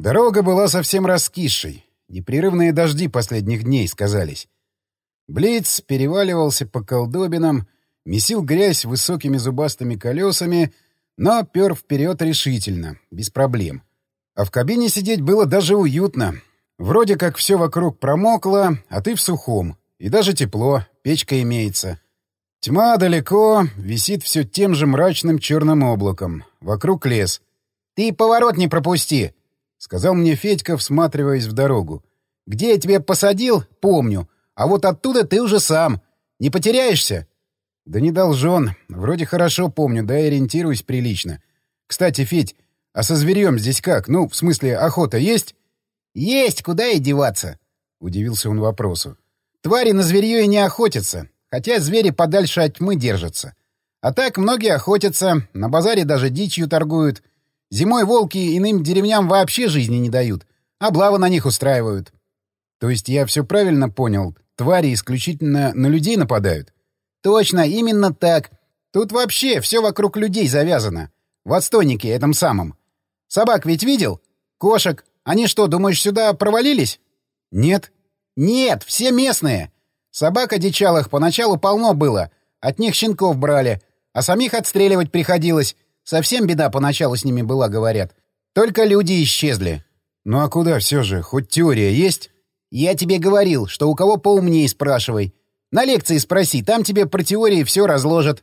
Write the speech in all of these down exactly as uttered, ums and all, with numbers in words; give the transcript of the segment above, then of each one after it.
Дорога была совсем раскисшей. Непрерывные дожди последних дней сказались. Блиц переваливался по колдобинам, месил грязь высокими зубастыми колесами, но пер вперед решительно, без проблем. А в кабине сидеть было даже уютно. Вроде как все вокруг промокло, а ты в сухом. И даже тепло, печка имеется. Тьма далеко, висит все тем же мрачным черным облаком. Вокруг лес. «Ты поворот не пропусти!» — сказал мне Федька, всматриваясь в дорогу. «Где я тебя посадил, помню. А вот оттуда ты уже сам. Не потеряешься?» «Да не должен. Вроде хорошо помню, да и ориентируюсь прилично. Кстати, Федь, а со зверьем здесь как? Ну, в смысле, охота есть?» «Есть, куда и деваться?» — удивился он вопросу. «Твари на зверье и не охотятся, хотя звери подальше от тьмы держатся. А так многие охотятся, на базаре даже дичью торгуют. Зимой волки иным деревням вообще жизни не дают, облавы на них устраивают». «То есть я все правильно понял? Твари исключительно на людей нападают?» «Точно, именно так. Тут вообще все вокруг людей завязано. В отстойнике этом самом. Собак ведь видел? Кошек. Они что, думаешь, сюда провалились?» «Нет». «Нет, все местные. Собак одичалых поначалу полно было. От них щенков брали. А самих отстреливать приходилось. Совсем беда поначалу с ними была, говорят. Только люди исчезли». «Ну а куда все же? Хоть теория есть?» «Я тебе говорил, что у кого поумнее спрашивай. На лекции спроси, там тебе про теории все разложат».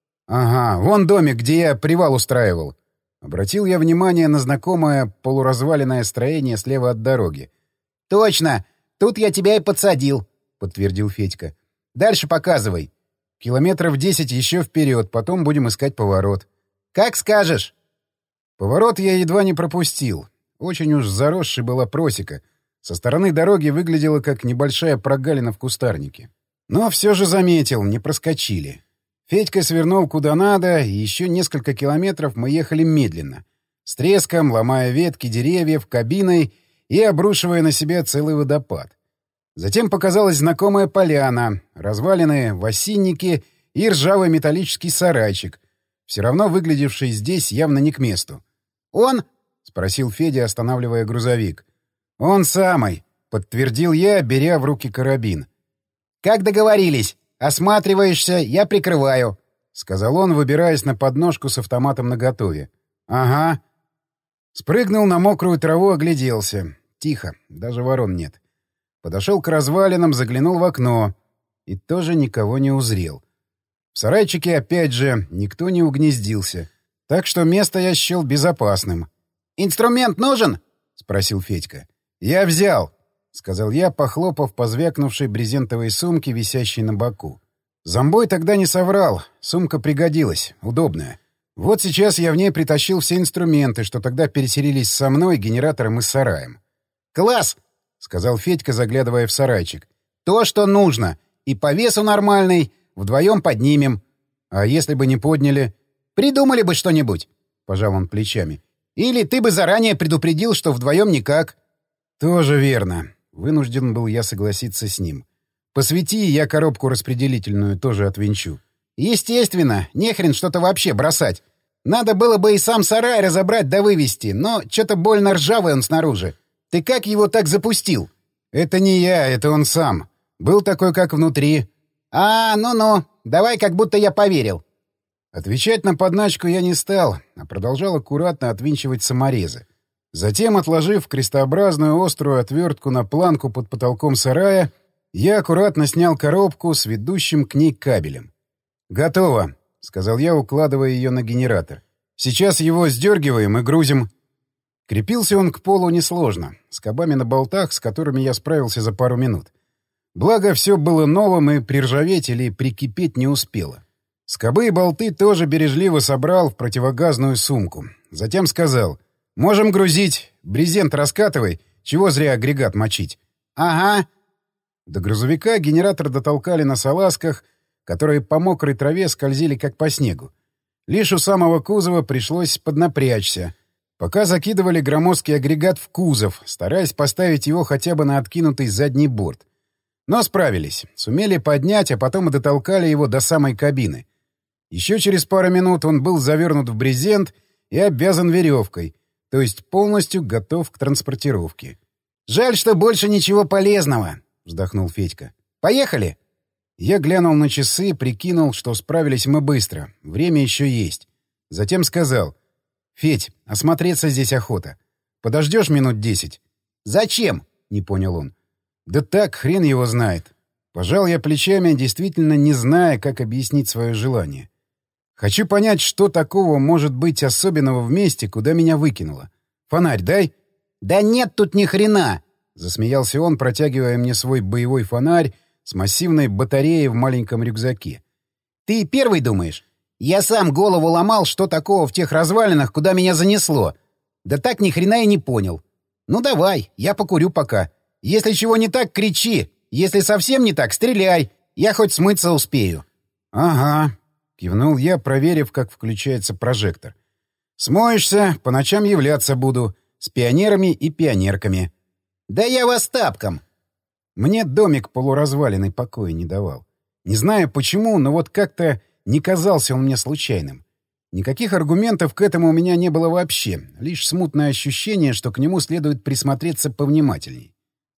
«Ага, вон домик, где я привал устраивал». Обратил я внимание на знакомое полуразваленное строение слева от дороги. «Точно! Тут я тебя и подсадил», — подтвердил Федька. «Дальше показывай. Километров десять еще вперед, потом будем искать поворот». «Как скажешь». Поворот я едва не пропустил. Очень уж заросшей была просека. Со стороны дороги выглядела как небольшая прогалина в кустарнике. Но все же заметил, не проскочили. Федька свернул куда надо, и еще несколько километров мы ехали медленно, с треском, ломая ветки деревьев, кабиной и обрушивая на себя целый водопад. Затем показалась знакомая поляна, развалины в осинники и ржавый металлический сарайчик, все равно выглядевший здесь явно не к месту. «Он?» — спросил Федя, останавливая грузовик. «Он самый», — подтвердил я, беря в руки карабин. «Как договорились. Осматриваешься, я прикрываю», — сказал он, выбираясь на подножку с автоматом наготове. «Ага». Спрыгнул на мокрую траву, огляделся. Тихо, даже ворон нет. Подошел к развалинам, заглянул в окно. И тоже никого не узрел. В сарайчике, опять же, никто не угнездился. Так что место я счел безопасным. «Инструмент нужен?» — спросил Федька. «Я взял», — сказал я, похлопав по звякнувшей брезентовой сумке, висящей на боку. Зомбой тогда не соврал. Сумка пригодилась. Удобная. Вот сейчас я в ней притащил все инструменты, что тогда переселились со мной, генератором и сараем. «Класс!» — сказал Федька, заглядывая в сарайчик. «То, что нужно. И по весу нормальный. Вдвоем поднимем. А если бы не подняли? Придумали бы что-нибудь», — пожал он плечами. «Или ты бы заранее предупредил, что вдвоем никак». «Тоже верно». Вынужден был я согласиться с ним. «Посвети, я коробку распределительную тоже отвинчу». «Естественно, нехрен что-то вообще бросать. Надо было бы и сам сарай разобрать да вывести, но что-то больно ржавый он снаружи. Ты как его так запустил?» «Это не я, это он сам. Был такой, как внутри». «А, ну-ну, давай как будто я поверил». Отвечать на подначку я не стал, а продолжал аккуратно отвинчивать саморезы. Затем, отложив крестообразную острую отвертку на планку под потолком сарая, я аккуратно снял коробку с ведущим к ней кабелем. «Готово», — сказал я, укладывая ее на генератор. «Сейчас его сдергиваем и грузим». Крепился он к полу несложно, скобами на болтах, с которыми я справился за пару минут. Благо, все было новым и приржаветь или прикипеть не успело. Скобы и болты тоже бережливо собрал в противогазную сумку. Затем сказал: «Можем грузить. Брезент раскатывай. Чего зря агрегат мочить?» «Ага». До грузовика генератор дотолкали на салазках, которые по мокрой траве скользили как по снегу. Лишь у самого кузова пришлось поднапрячься. Пока закидывали громоздкий агрегат в кузов, стараясь поставить его хотя бы на откинутый задний борт. Но справились. Сумели поднять, а потом и дотолкали его до самой кабины. Еще через пару минут он был завернут в брезент и обвязан веревкой, То есть полностью готов к транспортировке. «Жаль, что больше ничего полезного», — вздохнул Федька. «Поехали!» Я глянул на часы, прикинул, что справились мы быстро. Время еще есть. Затем сказал: «Федь, осмотреться здесь охота. Подождешь минут десять?» «Зачем?» — не понял он. «Да так, хрен его знает». Пожал я плечами, действительно не зная, как объяснить свое желание. Хочу понять, что такого может быть особенного в месте, куда меня выкинуло. Фонарь дай. «Да нет тут ни хрена!» — засмеялся он, протягивая мне свой боевой фонарь с массивной батареей в маленьком рюкзаке. «Ты первый думаешь? Я сам голову ломал, что такого в тех развалинах, куда меня занесло. Да так ни хрена и не понял. Ну давай, я покурю пока. Если чего не так, кричи. Если совсем не так, стреляй. Я хоть смыться успею». «Ага», — кивнул я, проверив, как включается прожектор. «Смоешься, по ночам являться буду. С пионерами и пионерками». «Да я вас тапком!» Мне домик полуразваленный покоя не давал. Не знаю почему, но вот как-то не казался он мне случайным. Никаких аргументов к этому у меня не было вообще, лишь смутное ощущение, что к нему следует присмотреться повнимательней.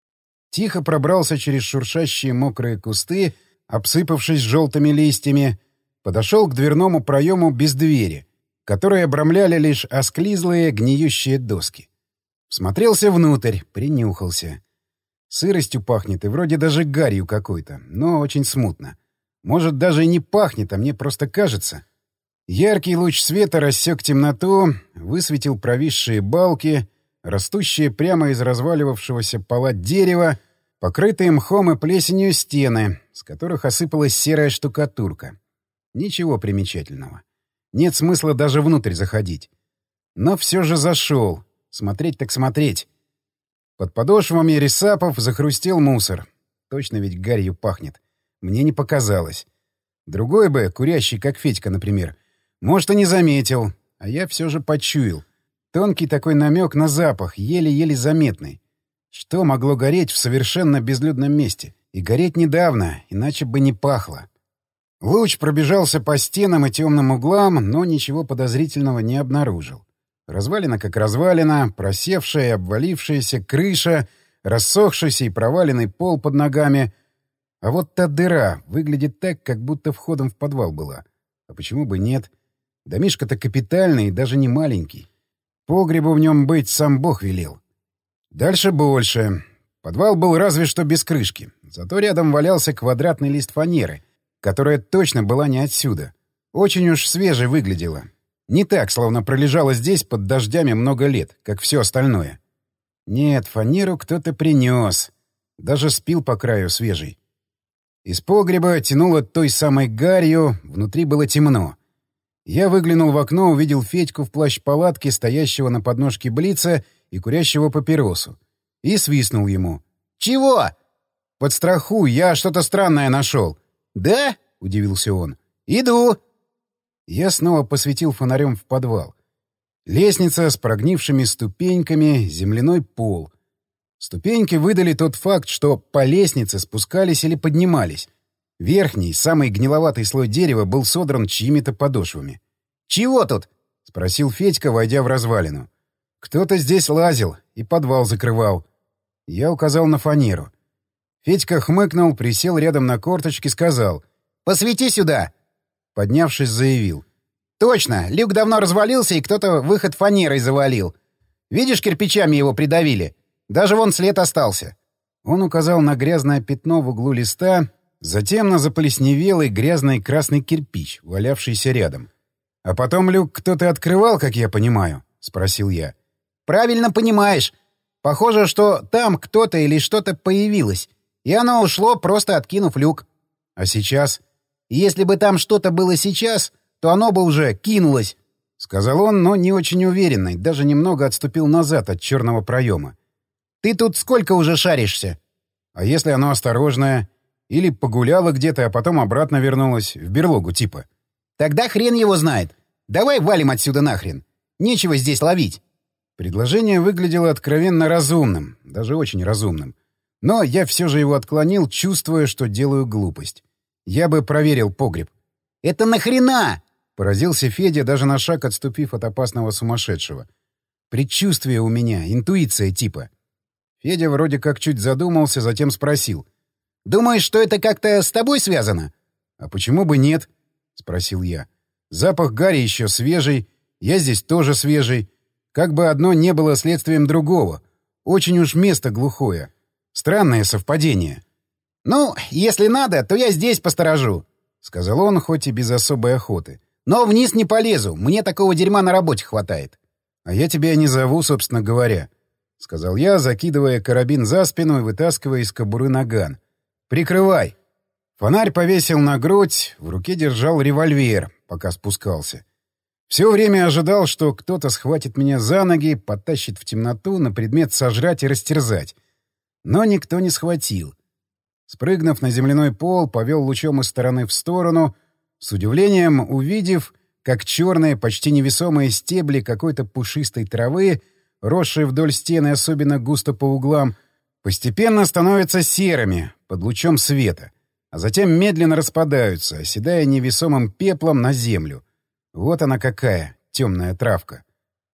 Тихо пробрался через шуршащие мокрые кусты, обсыпавшись желтыми листьями, подошел к дверному проему без двери, которые обрамляли лишь осклизлые гниющие доски. Всмотрелся внутрь, принюхался. Сыростью пахнет и вроде даже гарью какой-то, но очень смутно. Может, даже и не пахнет, а мне просто кажется. Яркий луч света рассек темноту, высветил провисшие балки, растущие прямо из разваливавшегося пола дерева, покрытые мхом и плесенью стены, с которых осыпалась серая штукатурка. Ничего примечательного. Нет смысла даже внутрь заходить. Но все же зашел. Смотреть так смотреть. Под подошвами ресапов захрустел мусор. Точно ведь гарью пахнет. Мне не показалось. Другой бы, курящий, как Федька, например, может, и не заметил, а я все же почуял. Тонкий такой намек на запах, еле-еле заметный. Что могло гореть в совершенно безлюдном месте? И гореть недавно, иначе бы не пахло. Луч пробежался по стенам и темным углам, но ничего подозрительного не обнаружил. Развалина как развалина, просевшая и обвалившаяся крыша, рассохшийся и проваленный пол под ногами. А вот та дыра выглядит так, как будто входом в подвал была. А почему бы нет? Домишко-то капитальный и даже не маленький. Погребу в нем быть сам Бог велел. Дальше больше. Подвал был разве что без крышки. Зато рядом валялся квадратный лист фанеры, которая точно была не отсюда. Очень уж свежей выглядела. Не так, словно пролежала здесь под дождями много лет, как все остальное. Нет, фанеру кто-то принес. Даже спил по краю свежий. Из погреба тянуло той самой гарью, внутри было темно. Я выглянул в окно, увидел Федьку в плащ-палатке, стоящего на подножке блица и курящего папиросу. И свистнул ему. «Чего?» «Подстрахуй, я что-то странное нашел». «Да?» — удивился он. «Иду». Я снова посветил фонарем в подвал. Лестница с прогнившими ступеньками, земляной пол. Ступеньки выдали тот факт, что по лестнице спускались или поднимались. Верхний, самый гниловатый слой дерева был содран чьими-то подошвами. «Чего тут?» — спросил Федька, войдя в развалину. «Кто-то здесь лазил и подвал закрывал». Я указал на фанеру. Федька хмыкнул, присел рядом на корточки, сказал: «Посвети сюда!» Поднявшись, заявил: «Точно, люк давно развалился, и кто-то выход фанерой завалил. Видишь, кирпичами его придавили? Даже вон след остался». Он указал на грязное пятно в углу листа, затем на заплесневелый грязный красный кирпич, валявшийся рядом. «А потом люк кто-то открывал, как я понимаю?» — спросил я. «Правильно понимаешь. Похоже, что там кто-то или что-то появилось, и оно ушло, просто откинув люк. А сейчас? Если бы там что-то было сейчас, то оно бы уже кинулось», — сказал он, но не очень уверенный, даже немного отступил назад от черного проема. «Ты тут сколько уже шаришься?» «А если оно осторожное? Или погуляло где-то, а потом обратно вернулось, в берлогу типа?» «Тогда хрен его знает. Давай валим отсюда нахрен. Нечего здесь ловить». Предложение выглядело откровенно разумным, даже очень разумным. Но я все же его отклонил, чувствуя, что делаю глупость. Я бы проверил погреб. «Это нахрена?» — поразился Федя, даже на шаг отступив от опасного сумасшедшего. Предчувствие у меня, интуиция типа». Федя вроде как чуть задумался, затем спросил. «Думаешь, что это как-то с тобой связано?» «А почему бы нет?» — спросил я. «Запах гари еще свежий, я здесь тоже свежий. Как бы одно не было следствием другого. Очень уж место глухое. Странное совпадение». «Ну, если надо, то я здесь посторожу», — сказал он, хоть и без особой охоты. «Но вниз не полезу, мне такого дерьма на работе хватает». «А я тебя не зову, собственно говоря», — сказал я, закидывая карабин за спину и вытаскивая из кобуры наган. «Прикрывай». Фонарь повесил на грудь, в руке держал револьвер, пока спускался. Все время ожидал, что кто-то схватит меня за ноги, потащит в темноту на предмет сожрать и растерзать. Но никто не схватил. Спрыгнув на земляной пол, повел лучом из стороны в сторону, с удивлением увидев, как черные, почти невесомые стебли какой-то пушистой травы, росшие вдоль стены особенно густо по углам, постепенно становятся серыми под лучом света, а затем медленно распадаются, оседая невесомым пеплом на землю. Вот она какая, темная травка.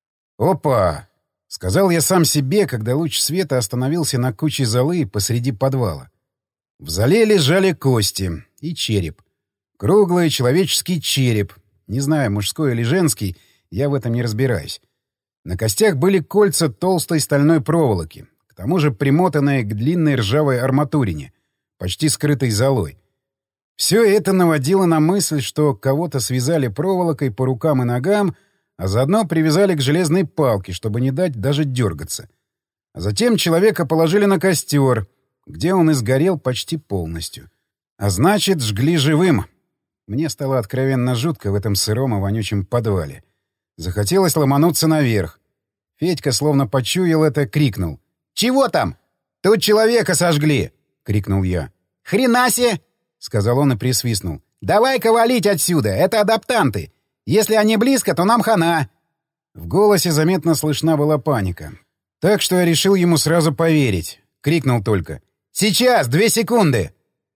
«Опа!» — сказал я сам себе, когда луч света остановился на куче золы посреди подвала. В золе лежали кости и череп. Круглый человеческий череп. Не знаю, мужской или женский, я в этом не разбираюсь. На костях были кольца толстой стальной проволоки, к тому же примотанные к длинной ржавой арматурине, почти скрытой золой. Все это наводило на мысль, что кого-то связали проволокой по рукам и ногам, а заодно привязали к железной палке, чтобы не дать даже дергаться. А затем человека положили на костер, где он и сгорел почти полностью. А значит, жгли живым. Мне стало откровенно жутко в этом сыром и вонючем подвале. Захотелось ломануться наверх. Федька, словно почуял это, крикнул. «Чего там? Тут человека сожгли!» — крикнул я. «Хренасе!» — сказал он и присвистнул. «Давай-ка валить отсюда! Это адаптанты! Если они близко, то нам хана!» В голосе заметно слышна была паника. Так что я решил ему сразу поверить. Крикнул только. «Сейчас! Две секунды!»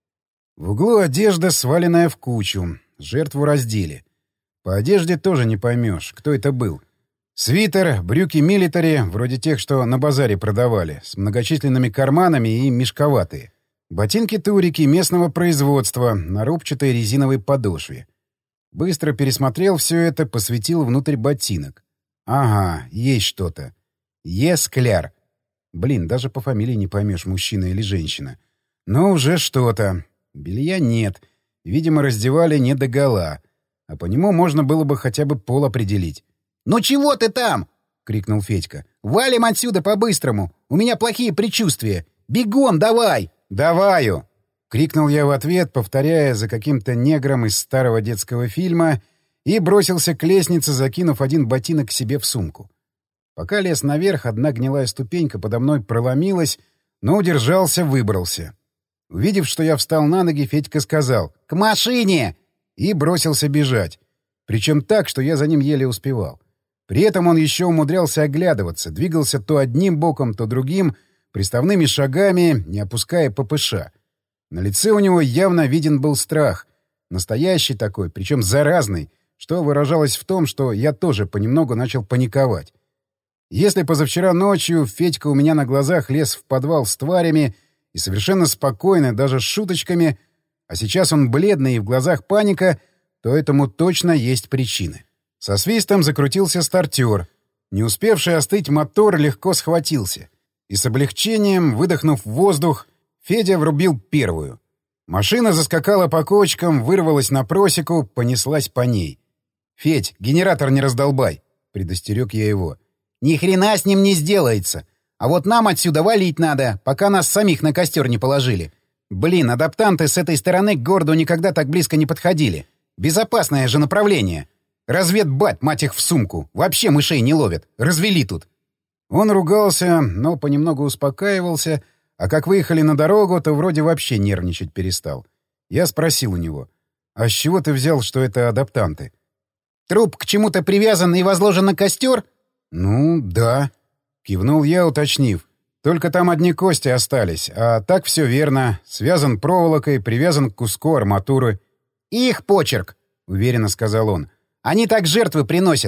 В углу одежда, сваленная в кучу. Жертву раздели. По одежде тоже не поймешь, кто это был. Свитер, брюки милитари, вроде тех, что на базаре продавали, с многочисленными карманами и мешковатые. Ботинки-турики местного производства на рубчатой резиновой подошве. Быстро пересмотрел все это, посветил внутрь ботинок. Ага, есть что-то. Е-Скляр. Блин, даже по фамилии не поймешь, мужчина или женщина. Но уже что-то. Белья нет. Видимо, раздевали не догола. А по нему можно было бы хотя бы пол определить. «Ну чего ты там?» — крикнул Федька. «Валим отсюда по-быстрому! У меня плохие предчувствия! Бегом давай!» «Даваю!» — крикнул я в ответ, повторяя за каким-то негром из старого детского фильма, и бросился к лестнице, закинув один ботинок к себе в сумку. Пока лез наверх, одна гнилая ступенька подо мной проломилась, но удержался, выбрался. Увидев, что я встал на ноги, Федька сказал «К машине!» и бросился бежать. Причем так, что я за ним еле успевал. При этом он еще умудрялся оглядываться, двигался то одним боком, то другим, приставными шагами, не опуская ППШ. На лице у него явно виден был страх. Настоящий такой, причем заразный, что выражалось в том, что я тоже понемногу начал паниковать. Если позавчера ночью Федька у меня на глазах лез в подвал с тварями и совершенно спокойно, даже с шуточками, а сейчас он бледный и в глазах паника, то этому точно есть причины. Со свистом закрутился стартер. Не успевший остыть мотор легко схватился. И с облегчением, выдохнув воздух, Федя врубил первую. Машина заскакала по кочкам, вырвалась на просеку, понеслась по ней. «Федь, генератор не раздолбай!» — предостерег я его. «Ни хрена с ним не сделается! А вот нам отсюда валить надо, пока нас самих на костер не положили. Блин, адаптанты с этой стороны к городу никогда так близко не подходили. Безопасное же направление. Разведбат, мать их, в сумку. Вообще мышей не ловят. Развели тут». Он ругался, но понемногу успокаивался, а как выехали на дорогу, то вроде вообще нервничать перестал. Я спросил у него, «А с чего ты взял, что это адаптанты?» «Труп к чему-то привязан и возложен на костер?» «Ну, да», — кивнул я, уточнив. «Только там одни кости остались, а так все верно. Связан проволокой, привязан к куску арматуры». «Их почерк», — уверенно сказал он. «Они так жертвы приносят.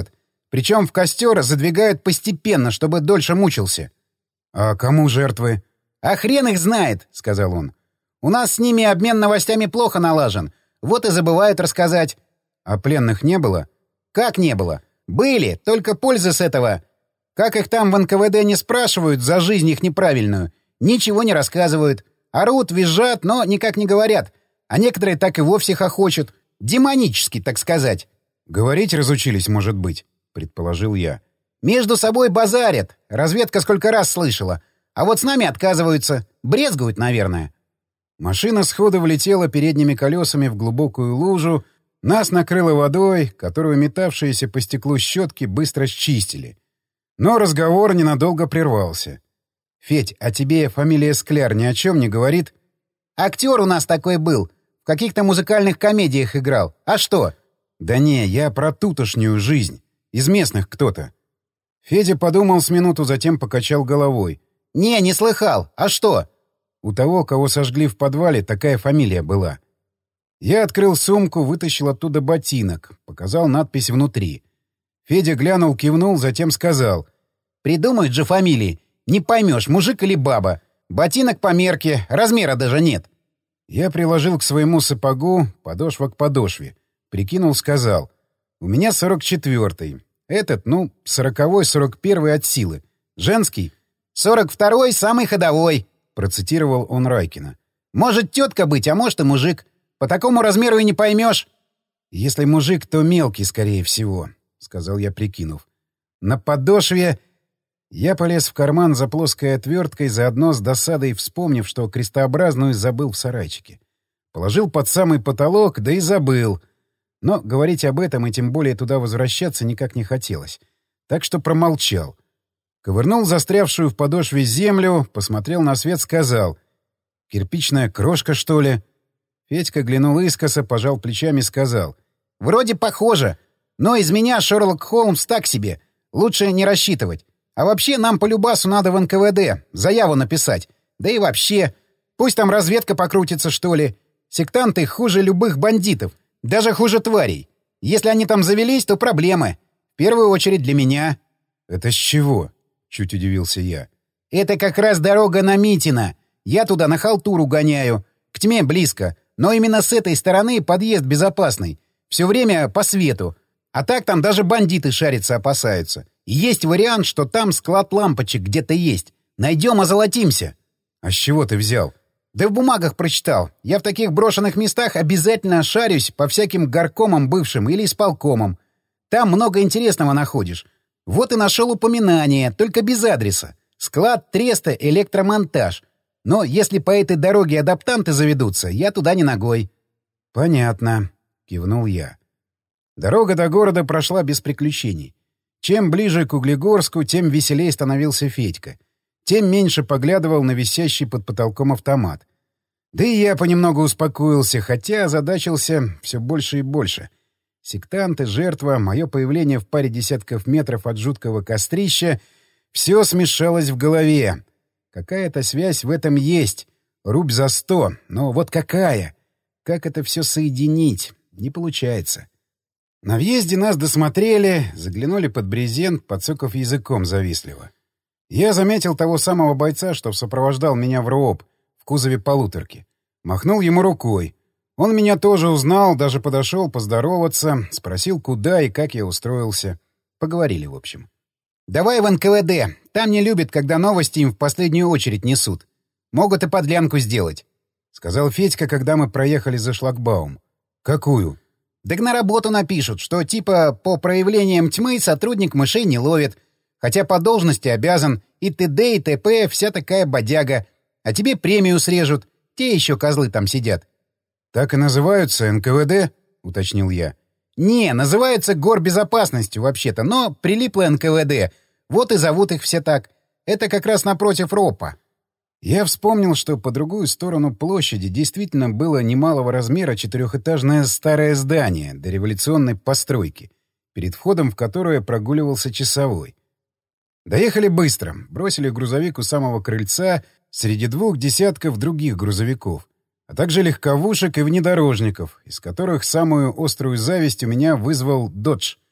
Причем в костер задвигают постепенно, чтобы дольше мучился. — А кому жертвы? — А хрен их знает, — сказал он. — У нас с ними обмен новостями плохо налажен. Вот и забывают рассказать. — А пленных не было? — Как не было? Были, только пользы с этого. Как их там в эн ка вэ дэ не спрашивают за жизнь их неправильную, ничего не рассказывают. Орут, визжат, но никак не говорят. А некоторые так и вовсе хохочут. Демонически, так сказать. — Говорить разучились, может быть, — предположил я. — Между собой базарят. Разведка сколько раз слышала. А вот с нами отказываются. Брезгуют, наверное. Машина сходу влетела передними колесами в глубокую лужу, нас накрыло водой, которую метавшиеся по стеклу щетки быстро счистили. Но разговор ненадолго прервался. — Федь, а тебе фамилия Скляр ни о чем не говорит? — Актер у нас такой был. В каких-то музыкальных комедиях играл. А что? — Да не, я про тутошнюю жизнь. Из местных кто-то. Федя подумал с минуту, затем покачал головой. — Не, не слыхал. А что? — У того, кого сожгли в подвале, такая фамилия была. Я открыл сумку, вытащил оттуда ботинок, показал надпись внутри. Федя глянул, кивнул, затем сказал. — Придумают же фамилии. Не поймешь, мужик или баба. Ботинок по мерке, размера даже нет. Я приложил к своему сапогу, подошва к подошве. Прикинул, сказал. У меня сорок четвёртый. Этот, ну, сороковой, сорок первый от силы. Женский? Сорок второй самый ходовой, процитировал он Райкина. Может тетка быть, а может и мужик. По такому размеру и не поймешь. Если мужик, то мелкий, скорее всего, сказал я, прикинув. На подошве... Я полез в карман за плоской отверткой, заодно с досадой вспомнив, что крестообразную забыл в сарайчике. Положил под самый потолок, да и забыл. Но говорить об этом и тем более туда возвращаться никак не хотелось. Так что промолчал. Ковырнул застрявшую в подошве землю, посмотрел на свет, сказал. «Кирпичная крошка, что ли?» Федька глянул искоса, пожал плечами, сказал. «Вроде похоже. Но из меня Шерлок Холмс так себе. Лучше не рассчитывать. А вообще нам по любасу надо в эн ка вэ дэ заяву написать. Да и вообще. Пусть там разведка покрутится, что ли. Сектанты хуже любых бандитов. Даже хуже тварей. Если они там завелись, то проблемы. В первую очередь для меня». «Это с чего?» — чуть удивился я. «Это как раз дорога на Митино. Я туда на халтуру гоняю. К тьме близко. Но именно с этой стороны подъезд безопасный. Все время по свету. А так там даже бандиты шариться опасаются. И есть вариант, что там склад лампочек где-то есть. Найдем, озолотимся». «А с чего ты взял?» «Да в бумагах прочитал. Я в таких брошенных местах обязательно шарюсь по всяким горкомам бывшим или исполкомам. Там много интересного находишь. Вот и нашел упоминание, только без адреса. Склад Треста электромонтаж. Но если по этой дороге адаптанты заведутся, я туда не ногой». «Понятно», — кивнул я. Дорога до города прошла без приключений. Чем ближе к Углегорску, тем веселее становился Федька. Тем меньше поглядывал на висящий под потолком автомат. Да и я понемногу успокоился, хотя озадачился все больше и больше. Сектанты, жертва, мое появление в паре десятков метров от жуткого кострища — все смешалось в голове. Какая-то связь в этом есть. Рубь за сто. Но вот какая? Как это все соединить? Не получается. На въезде нас досмотрели, заглянули под брезент, подсоков языком завистливо. Я заметил того самого бойца, что сопровождал меня в РООП, в кузове полуторки. Махнул ему рукой. Он меня тоже узнал, даже подошел поздороваться, спросил, куда и как я устроился. Поговорили, в общем. «Давай в эн ка вэ дэ. Там не любят, когда новости им в последнюю очередь несут. Могут и подлянку сделать», — сказал Федька, когда мы проехали за шлагбаум. «Какую?» «Так на работу напишут, что типа по проявлениям тьмы сотрудник мышей не ловит, хотя по должности обязан, и т.д. и т.п. вся такая бодяга. А тебе премию срежут. Те еще козлы там сидят». «Так и называются эн ка вэ дэ?» — уточнил я. «Не, называется горбезопасностью вообще-то, но прилипло эн ка вэ дэ. Вот и зовут их все так. Это как раз напротив РОПа». Я вспомнил, что по другую сторону площади действительно было немалого размера четырехэтажное старое здание дореволюционной постройки, перед входом в которое прогуливался часовой. Доехали быстро, бросили грузовик у самого крыльца среди двух десятков других грузовиков, а также легковушек и внедорожников, из которых самую острую зависть у меня вызвал «Додж».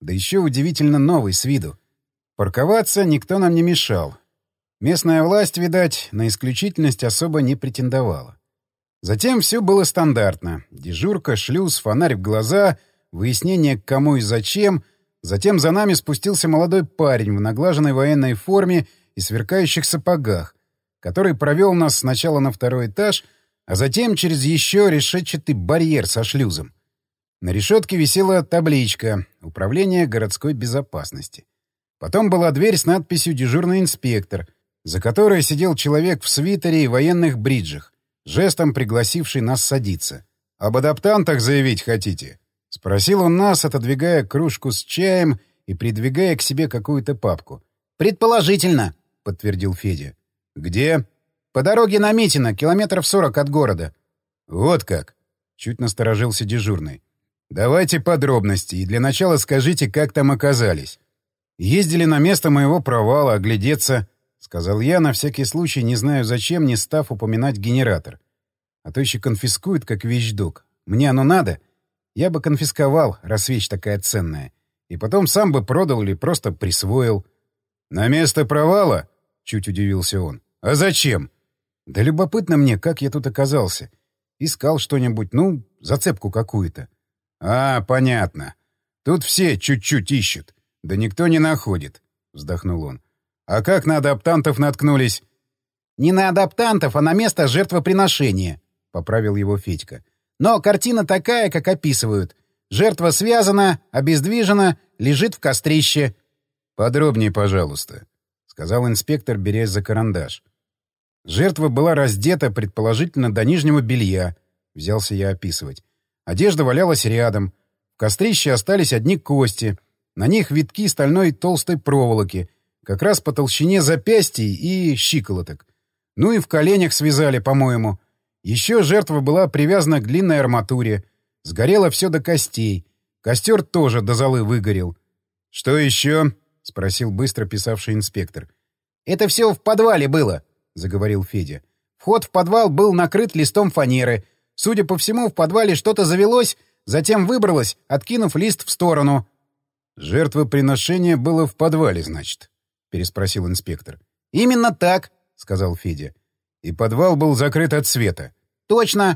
Да еще удивительно новый с виду. Парковаться никто нам не мешал. Местная власть, видать, на исключительность особо не претендовала. Затем все было стандартно. Дежурка, шлюз, фонарь в глаза, выяснение, к кому и зачем. Затем за нами спустился молодой парень в наглаженной военной форме и сверкающих сапогах, который провел нас сначала на второй этаж, а затем через еще решетчатый барьер со шлюзом. На решетке висела табличка «Управление городской безопасности». Потом была дверь с надписью «Дежурный инспектор», за которой сидел человек в свитере и военных бриджах, жестом пригласивший нас садиться. «Об адаптантах заявить хотите?» — спросил он нас, отодвигая кружку с чаем и придвигая к себе какую-то папку. «Предположительно», — подтвердил Федя. «Где?» «По дороге на Митино, километров сорок от города». «Вот как!» — чуть насторожился дежурный. «Давайте подробности, и для начала скажите, как там оказались». «Ездили на место моего провала, оглядеться», — сказал я, на всякий случай, не знаю зачем, не став упоминать генератор. А то еще конфискуют, как вещдок. Мне оно надо? Я бы конфисковал, раз вещь такая ценная. И потом сам бы продал или просто присвоил. «На место провала?» — чуть удивился он. «А зачем?» «Да любопытно мне, как я тут оказался. Искал что-нибудь, ну, зацепку какую-то». «А, понятно. Тут все чуть-чуть ищут. Да никто не находит», — вздохнул он. «А как на адаптантов наткнулись?» «Не на адаптантов, а на место жертвоприношения», — поправил его Федька. «Но картина такая, как описывают. Жертва связана, обездвижена, лежит в кострище». «Подробнее, пожалуйста», — сказал инспектор, берясь за карандаш. Жертва была раздета, предположительно, до нижнего белья. Взялся я описывать. Одежда валялась рядом. В кострище остались одни кости. На них витки стальной толстой проволоки, как раз по толщине запястий и щиколоток. Ну и в коленях связали, по-моему. Еще жертва была привязана к длинной арматуре. Сгорело все до костей. Костер тоже до золы выгорел. «Что еще?» — спросил быстро писавший инспектор. «Это все в подвале было», — заговорил Федя. «Вход в подвал был накрыт листом фанеры. Судя по всему, в подвале что-то завелось, затем выбралось, откинув лист в сторону». «Жертвоприношение было в подвале, значит?» — переспросил инспектор. «Именно так», — сказал Федя. «И подвал был закрыт от света?» «Точно».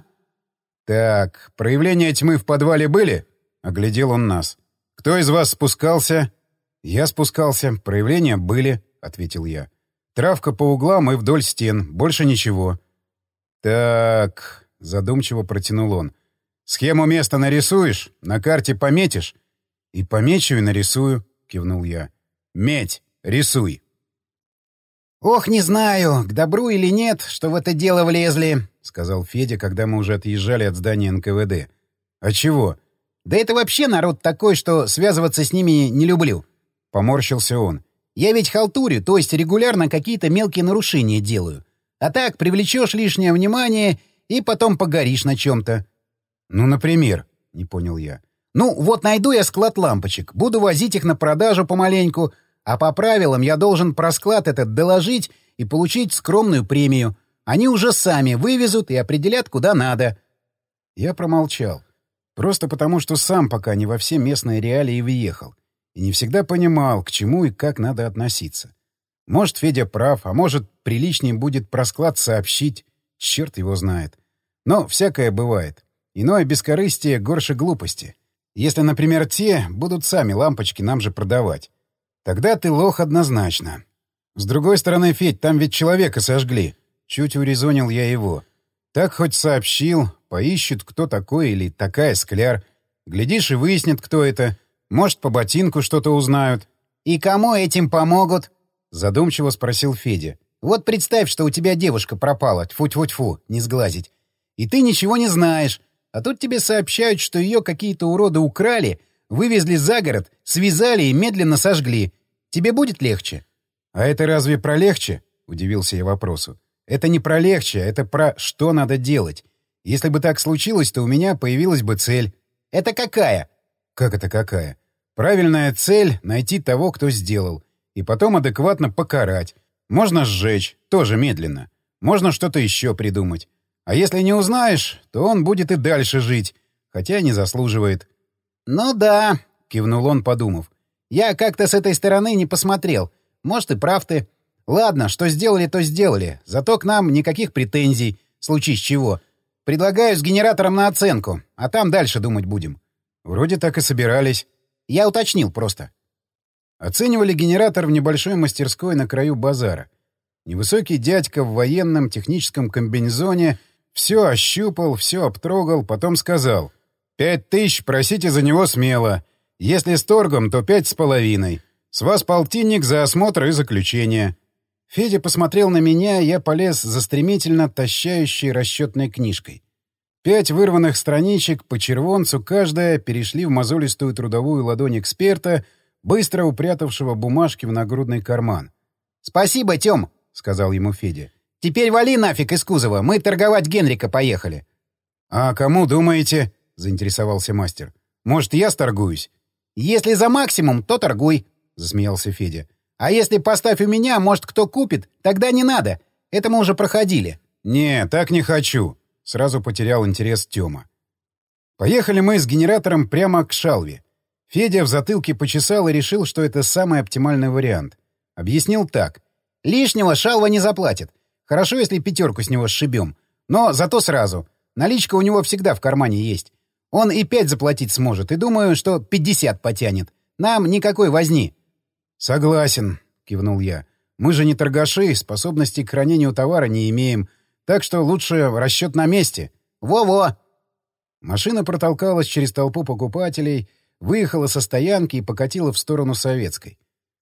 «Так, проявления тьмы в подвале были?» — оглядел он нас. «Кто из вас спускался?» «Я спускался. Проявления были», — ответил я. «Травка по углам и вдоль стен. Больше ничего». «Так», — задумчиво протянул он. «Схему места нарисуешь? На карте пометишь?» «И помечу, и нарисую», — кивнул я. «Медь, рисуй». «Ох, не знаю, к добру или нет, что в это дело влезли», — сказал Федя, когда мы уже отъезжали от здания эн ка вэ дэ. «А чего?» «Да это вообще народ такой, что связываться с ними не люблю», — поморщился он. «Я ведь халтурю, то есть регулярно какие-то мелкие нарушения делаю. А так привлечешь лишнее внимание и потом погоришь на чем-то». «Ну, например», — не понял я. «Ну, вот найду я склад лампочек, буду возить их на продажу помаленьку, а по правилам я должен про склад этот доложить и получить скромную премию. Они уже сами вывезут и определят, куда надо». Я промолчал. Просто потому, что сам пока не во все местные реалии въехал. И не всегда понимал, к чему и как надо относиться. Может, Федя прав, а может, приличнее будет про склад сообщить. Черт его знает. Но всякое бывает. Иное бескорыстие горше глупости. Если, например, те будут сами лампочки нам же продавать. Тогда ты лох однозначно. С другой стороны, Федь, там ведь человека сожгли. Чуть урезонил я его. Так хоть сообщил, поищут, кто такой или такая Скляр. Глядишь и выяснят, кто это. Может, по ботинку что-то узнают. «И кому этим помогут?» — задумчиво спросил Федя. «Вот представь, что у тебя девушка пропала, тьфу-тьфу-тьфу, не сглазить. И ты ничего не знаешь. А тут тебе сообщают, что ее какие-то уроды украли, вывезли за город, связали и медленно сожгли. Тебе будет легче?» «А это разве про легче?» — удивился я вопросу. «Это не про легче, это про что надо делать. Если бы так случилось, то у меня появилась бы цель». «Это какая?» «Как это какая?» «Правильная цель — найти того, кто сделал, и потом адекватно покарать. Можно сжечь, тоже медленно. Можно что-то еще придумать. А если не узнаешь, то он будет и дальше жить, хотя не заслуживает». «Ну да», — кивнул он, подумав. Я как-то с этой стороны не посмотрел. Может, и прав ты. Ладно, что сделали, то сделали. Зато к нам никаких претензий, случись чего. Предлагаю с генератором на оценку, а там дальше думать будем. Вроде так и собирались. Я уточнил просто. Оценивали генератор в небольшой мастерской на краю базара. Невысокий дядька в военном техническом комбинезоне все ощупал, все обтрогал, потом сказал: «Пять тысяч, просите за него смело. Если с торгом, то пять с половиной. С вас полтинник за осмотр и заключение». Федя посмотрел на меня, я полез за стремительно тащающей расчетной книжкой. Пять вырванных страничек по червонцу каждая перешли в мозолистую трудовую ладонь эксперта, быстро упрятавшего бумажки в нагрудный карман. «Спасибо, Тём», — сказал ему Федя. «Теперь вали нафиг из кузова, мы торговать Генрика поехали». «А кому думаете?» — заинтересовался мастер. «Может, я сторгуюсь?» «Если за максимум, то торгуй», — засмеялся Федя. «А если поставь у меня, может, кто купит, тогда не надо. Это мы уже проходили». «Не, так не хочу», — сразу потерял интерес Тёма. Поехали мы с генератором прямо к шалве. Федя в затылке почесал и решил, что это самый оптимальный вариант. Объяснил так. «Лишнего шалва не заплатит. Хорошо, если пятерку с него сшибем. Но зато сразу. Наличка у него всегда в кармане есть. Он и пять заплатить сможет, и думаю, что пятьдесят потянет. Нам никакой возни». «Согласен», — кивнул я. «Мы же не торгаши, способностей к хранению товара не имеем, так что лучше расчет на месте». «Во-во!» Машина протолкалась через толпу покупателей, выехала со стоянки и покатила в сторону Советской.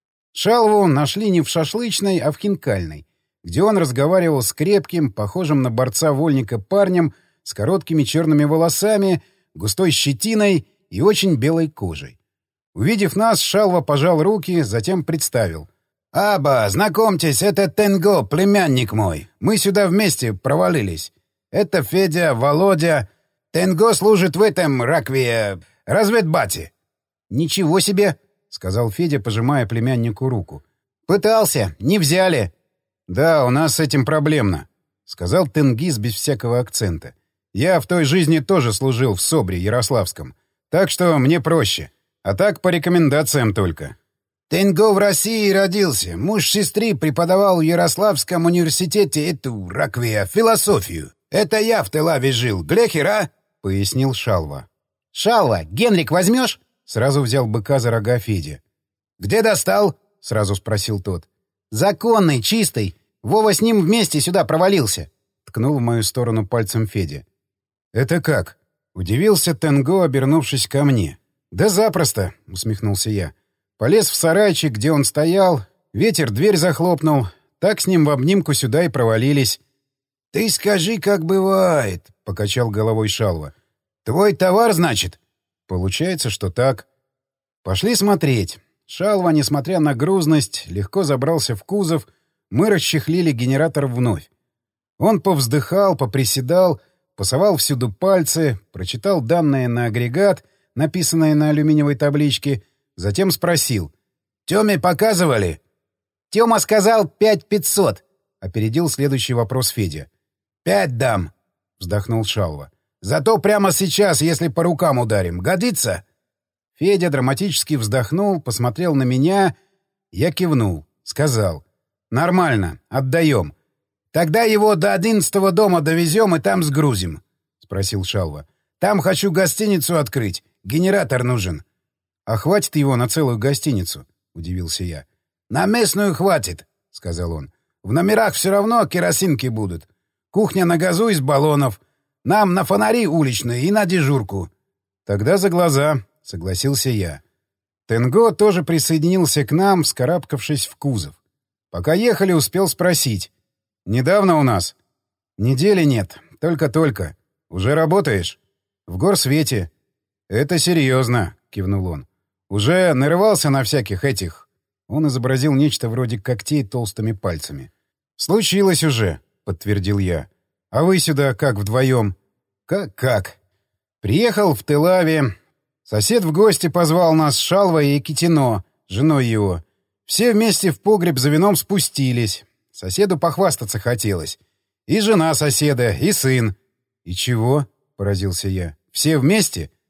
Шалву нашли не в шашлычной, а в хинкальной, где он разговаривал с крепким, похожим на борца вольника парнем, с короткими черными волосами, густой щетиной и очень белой кожей. Увидев нас, Шалва пожал руки, затем представил. «Аба, знакомьтесь, это Тенго, племянник мой. Мы сюда вместе провалились. Это Федя, Володя. Тенго служит в этом, ракве, разведбате». «Ничего себе!» — сказал Федя, пожимая племяннику руку. «Пытался, не взяли». «Да, у нас с этим проблемно», — сказал Тенгиз без всякого акцента. «Я в той жизни тоже служил в СОБРе Ярославском, так что мне проще. А так по рекомендациям только». «Тенго в России родился. Муж сестры преподавал в Ярославском университете эту, раквия, философию. Это я в Телаве жил. Глехер, а?» — пояснил Шалва. «Шалва, Генрик возьмешь?» — сразу взял быка за рога Федя. «Где достал?» — сразу спросил тот. «Законный, чистый. Вова с ним вместе сюда провалился», — ткнул в мою сторону пальцем Федя. «Это как?» — удивился Тенго, обернувшись ко мне. «Да запросто», — усмехнулся я. Полез в сарайчик, где он стоял, ветер дверь захлопнул, так с ним в обнимку сюда и провалились. «Ты скажи, как бывает», — покачал головой Шалва. «Твой товар, значит?» «Получается, что так». Пошли смотреть. Шалва, несмотря на грузность, легко забрался в кузов, мы расчехлили генератор вновь. Он повздыхал, поприседал, пасовал всюду пальцы, прочитал данные на агрегат, написанные на алюминиевой табличке, затем спросил. «Тёме показывали?» «Тёма сказал пять пятьсот», — опередил следующий вопрос Федя. «Пять дам», — вздохнул Шалва. «Зато прямо сейчас, если по рукам ударим, годится?» Федя драматически вздохнул, посмотрел на меня. Я кивнул, сказал. «Нормально, отдаем. Тогда его до одиннадцатого дома довезем и там сгрузим», — спросил Шалва. «Там хочу гостиницу открыть. Генератор нужен». «А хватит его на целую гостиницу?» — удивился я. «На местную хватит», — сказал он. «В номерах все равно керосинки будут. Кухня на газу из баллонов. Нам на фонари уличные и на дежурку». «Тогда за глаза», — согласился я. Тенго тоже присоединился к нам, вскарабкавшись в кузов. Пока ехали, успел спросить. «Недавно у нас?» «Недели нет. Только-только. Уже работаешь?» «В горсвете». «Это серьезно», — кивнул он. «Уже нарывался на всяких этих...» Он изобразил нечто вроде когтей толстыми пальцами. «Случилось уже», — подтвердил я. «А вы сюда как вдвоем?» «Как-как?» «Приехал в Телаве. Сосед в гости позвал нас с Шалвой и Китино, женой его. Все вместе в погреб за вином спустились. Соседу похвастаться хотелось. И жена соседа, и сын». «И чего?» — поразился я. «Все вместе?»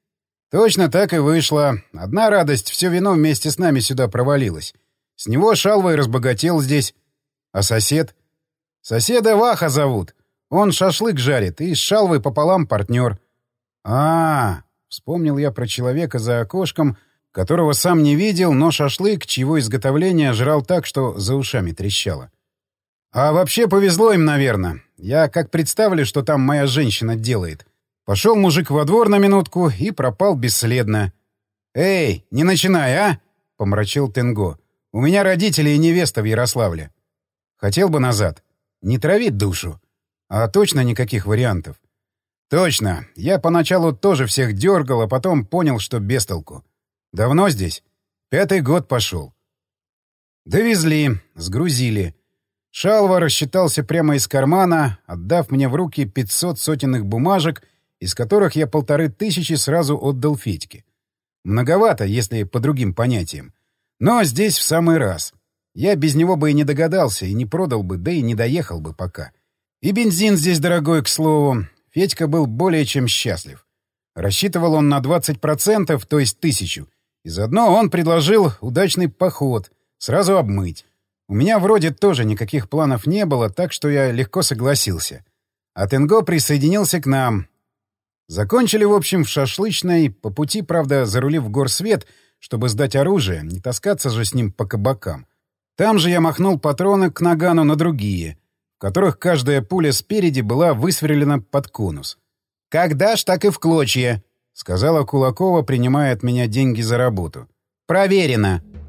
Точно так и вышло. Одна радость — все вино вместе с нами сюда провалилось. С него Шалва и разбогател здесь. А сосед? Соседа Ваха зовут. Он шашлык жарит, и с Шалвой пополам партнер. А, -а, -а вспомнил я про человека за окошком, которого сам не видел, но шашлык, чьего изготовления жрал так, что за ушами трещало. А вообще повезло им, наверное. Я как представлю, что там моя женщина делает. Пошел мужик во двор на минутку и пропал бесследно. «Эй, не начинай, а!» — помрачил Тенго. «У меня родители и невеста в Ярославле. Хотел бы назад. Не травить душу. А точно никаких вариантов?» «Точно. Я поначалу тоже всех дергал, а потом понял, что без толку. Давно здесь? Пятый год пошел». Довезли, сгрузили. Шалва рассчитался прямо из кармана, отдав мне в руки пятьсот сотенных бумажек, из которых я полторы тысячи сразу отдал Федьке. Многовато, если по другим понятиям. Но здесь в самый раз. Я без него бы и не догадался, и не продал бы, да и не доехал бы пока. И бензин здесь дорогой, к слову. Федька был более чем счастлив. Рассчитывал он на двадцать процентов, то есть тысячу. И заодно он предложил удачный поход, сразу обмыть. У меня вроде тоже никаких планов не было, так что я легко согласился. А Тенго присоединился к нам. Закончили, в общем, в шашлычной, по пути, правда, зарулив в горсвет, чтобы сдать оружие, не таскаться же с ним по кабакам. Там же я махнул патроны к нагану на другие, в которых каждая пуля спереди была высверлена под конус. «Как дашь, так и в клочья», — сказала Кулакова, принимая от меня деньги за работу. «Проверено».